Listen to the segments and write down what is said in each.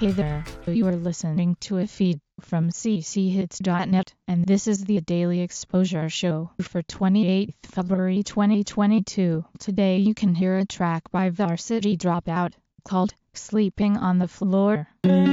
Hey there, you are listening to a feed from cchits.net, and this is the Daily Exposure Show for 28th February 2022. Today you can hear a track by Varsity Dropout, called Sleeping on the Floor.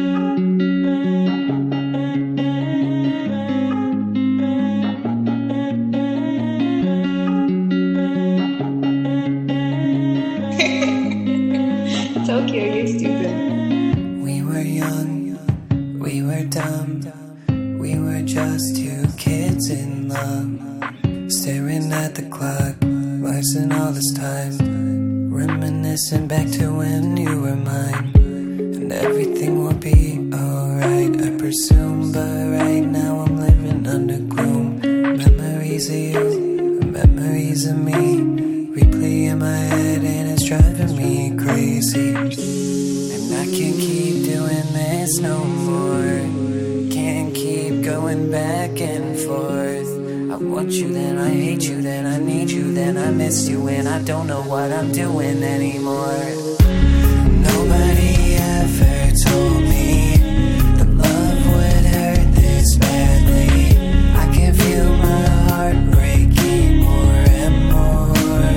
Tokyo, you're stupid. We were young, we were dumb, we were just two kids in love, staring at the clock, wasting all this time, reminiscing back to when you were mine, and everything will be alright, I presume, but right now I'm living under gloom. Memories of you, memories of me, replay in my head and it's driving me crazy. And I can't keep doing this no more, can't keep going back and forth. I want you, then I hate you, then I need you, then I miss you, and I don't know what I'm doing anymore. Nobody ever told me that love would hurt this badly. I can feel my heart breaking more and more.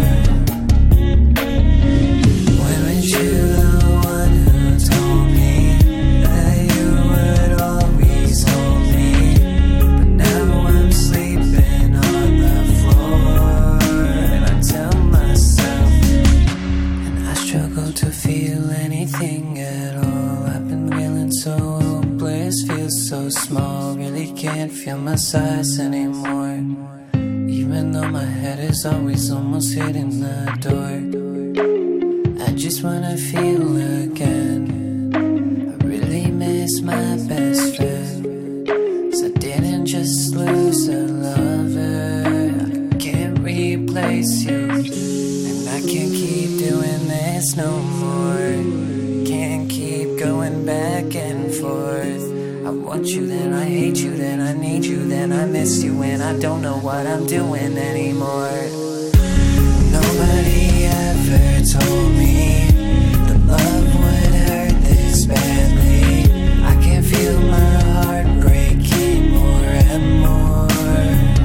Weren't you the one who told me that you would always hold me? But now I'm sleeping on the floor, and I tell myself, and I struggle to feel anything at all. I've been feeling so hopeless, feel so small, really can't feel my size anymore, even though my head is always almost hitting the door. I just wanna feel again. I really miss my best friend, 'cause I didn't just lose a lover, I can't replace you. And I can't keep doing this no more, can't keep going back and forth. I want you, then I hate you, then I need you, then I miss you, and I don't know what I'm doing anymore. Nobody ever told me that love would hurt this badly. I can feel my heart breaking more and more.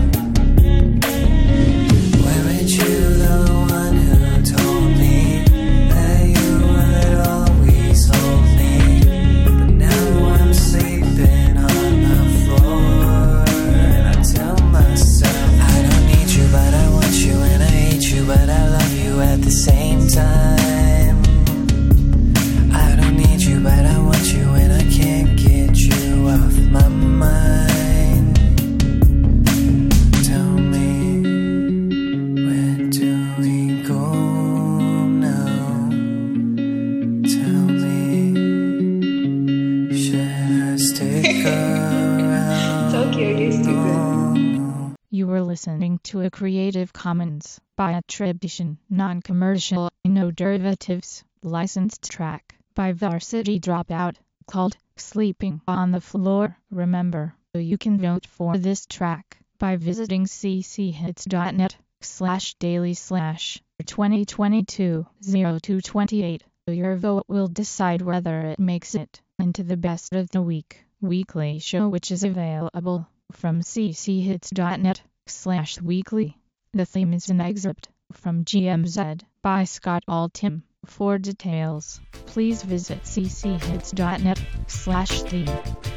Weren't you the one who told me that you would always hold me? But now I'm sleeping on the floor, and I tell myself, I don't need you, but I want you, and I hate you, but I love you at the same time. I don't need you, but I want you, and I can't get you off my mind. Tell me, where do we go now? Tell me, should I stick around? Tokyo, you're stupid. You were listening to a Creative Commons by attribution, non-commercial, no derivatives, licensed track by Varsity Dropout, called Sleeping on the Floor. Remember, you can vote for this track by visiting cchits.net/daily/2022-0228. Your vote will decide whether it makes it into the Best of the Week weekly show, which is available from cchits.net/weekly. The theme is an excerpt from GMZ by Scott Altham. For details, please visit cchits.net/theme.